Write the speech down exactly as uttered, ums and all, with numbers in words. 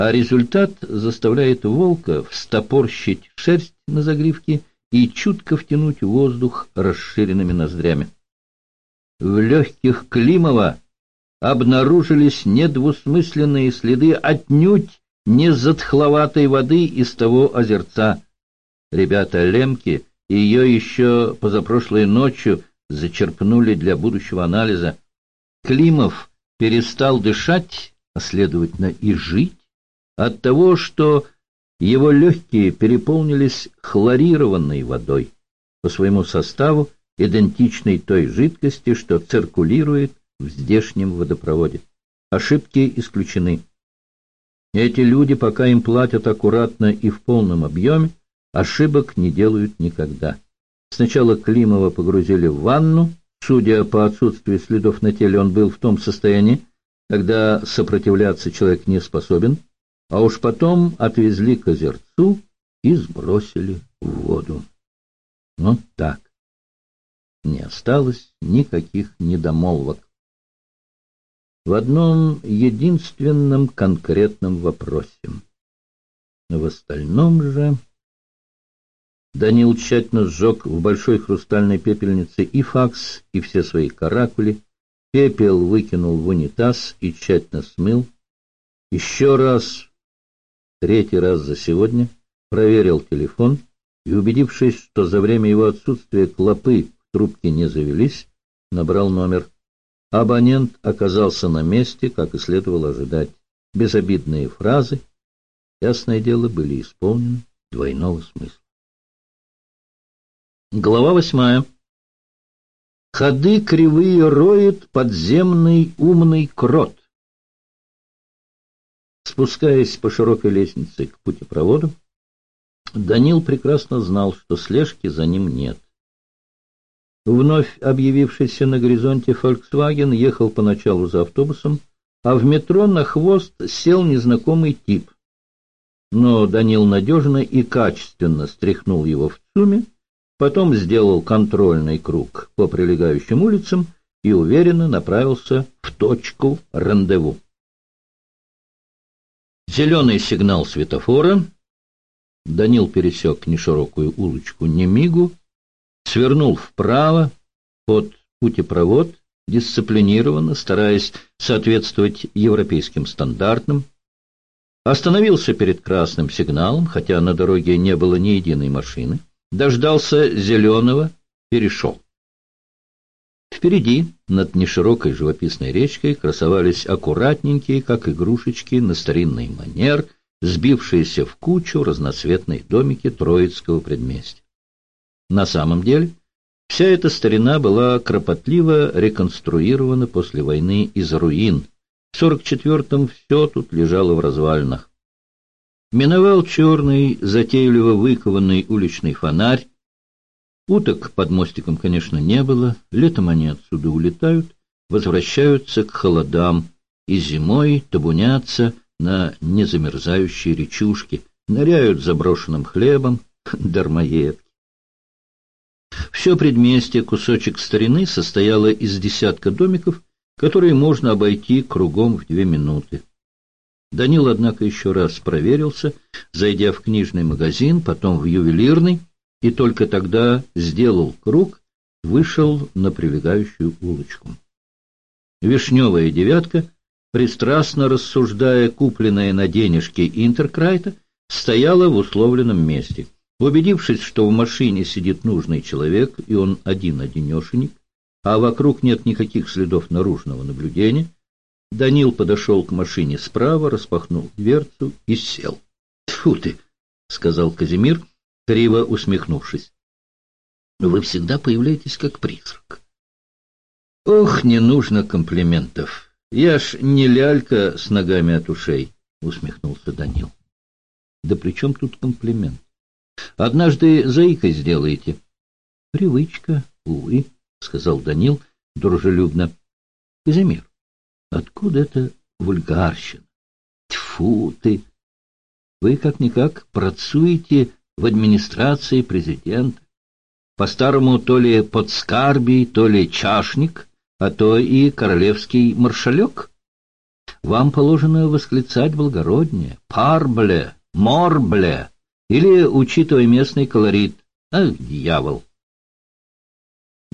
а результат заставляет волка встопорщить шерсть на загривке и чутко втянуть воздух расширенными ноздрями. В легких Климова обнаружились недвусмысленные следы отнюдь не затхловатой воды из того озерца. Ребята Лемки ее еще позапрошлой ночью зачерпнули для будущего анализа. Климов перестал дышать, а следовательно и жить, от того, что его легкие переполнились хлорированной водой, по своему составу идентичной той жидкости, что циркулирует в здешнем водопроводе. Ошибки исключены. Эти люди, пока им платят аккуратно и в полном объеме, ошибок не делают никогда. Сначала Климова погрузили в ванну. Судя по отсутствию следов на теле, он был в том состоянии, когда сопротивляться человек не способен, а уж потом отвезли к озерцу и сбросили в воду. Вот так. Не осталось никаких недомолвок. В одном единственном конкретном вопросе. В остальном же... Данил тщательно сжег в большой хрустальной пепельнице и факс, и все свои каракули. Пепел выкинул в унитаз и тщательно смыл. Еще раз, третий раз за сегодня, проверил телефон и, убедившись, что за время его отсутствия клопы в трубке не завелись, набрал номер. Абонент оказался на месте, как и следовало ожидать. Безобидные фразы, ясное дело, были исполнены двойного смысла. Глава восьмая. Ходы кривые роет подземный умный крот. Спускаясь по широкой лестнице к путепроводу, Данил прекрасно знал, что слежки за ним нет. Вновь объявившийся на горизонте «Фольксваген» ехал поначалу за автобусом, а в метро на хвост сел незнакомый тип. Но Данил надежно и качественно стряхнул его в ЦУМе, потом сделал контрольный круг по прилегающим улицам и уверенно направился в точку рандеву. Зеленый сигнал светофора. Данил пересек неширокую улочку Немигу, свернул вправо под путепровод, дисциплинированно, стараясь соответствовать европейским стандартам. Остановился перед красным сигналом, хотя на дороге не было ни единой машины. Дождался зеленого, перешел. Впереди, над неширокой живописной речкой, красовались аккуратненькие, как игрушечки, на старинный манер, сбившиеся в кучу разноцветные домики Троицкого предместья. На самом деле, вся эта старина была кропотливо реконструирована после войны из руин. В сорок четвертом все тут лежало в развалинах. Миновал черный, затейливо выкованный уличный фонарь. Уток под мостиком, конечно, не было. Летом они отсюда улетают, возвращаются к холодам и зимой табунятся на незамерзающие речушки, ныряют заброшенным хлебом, дармоедки. Все предместье, кусочек старины, состояло из десятка домиков, которые можно обойти кругом в две минуты. Данил, однако, еще раз проверился, зайдя в книжный магазин, потом в ювелирный, и только тогда сделал круг, вышел на прилегающую улочку. Вишневая девятка, пристрастно рассуждая купленная на денежки Интеркрайта, стояла в условленном месте. Убедившись, что в машине сидит нужный человек, и он один-одинешенек, а вокруг нет никаких следов наружного наблюдения, Данил подошел к машине справа, распахнул дверцу и сел. — Тьфу ты! — сказал Казимир, криво усмехнувшись. — Вы всегда появляетесь как призрак. — Ох, не нужно комплиментов. Я ж не лялька с ногами от ушей, — усмехнулся Данил. — Да при чем тут комплимент? Однажды заикой сделаете. — Привычка, увы, — сказал Данил дружелюбно. — Казимир, откуда это вульгарщина? Тьфу ты! Вы как-никак працуете в администрации президента. По-старому то ли подскарбий, то ли чашник, а то и королевский маршалек. Вам положено восклицать благороднее. Парбле, морбле, или, учитывая местный колорит, ах, дьявол!